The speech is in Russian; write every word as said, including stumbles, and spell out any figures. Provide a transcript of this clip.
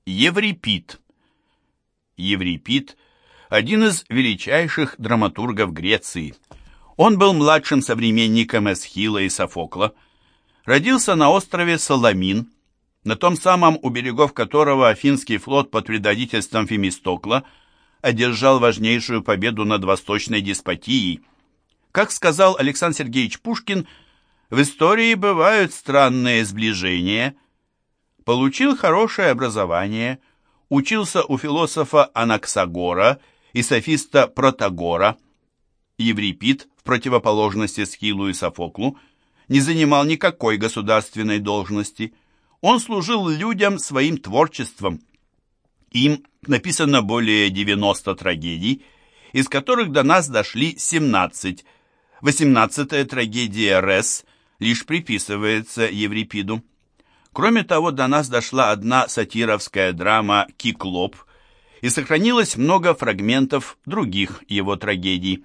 Еврипид. Еврипид – один из величайших драматургов Греции. Он был младшим современником Эсхила и Софокла. Родился на острове Саламин, на том самом, у берегов которого Афинский флот под предводительством Фемистокла одержал важнейшую победу над восточной деспотией. Как сказал Александр Сергеевич Пушкин, в истории бывают странные сближения. Получил хорошее образование, учился у философа Анаксагора и софиста Протагора. Еврипид, в противоположность Эсхилу и Софоклу, не занимал никакой государственной должности. Он служил людям своим творчеством. Им написано более девяноста трагедий, из которых до нас дошли семнадцать. Восемнадцатая трагедия «Рес» лишь приписывается Еврипиду. Кроме того, до нас дошла одна сатировская драма «Киклоп», и сохранилось много фрагментов других его трагедий.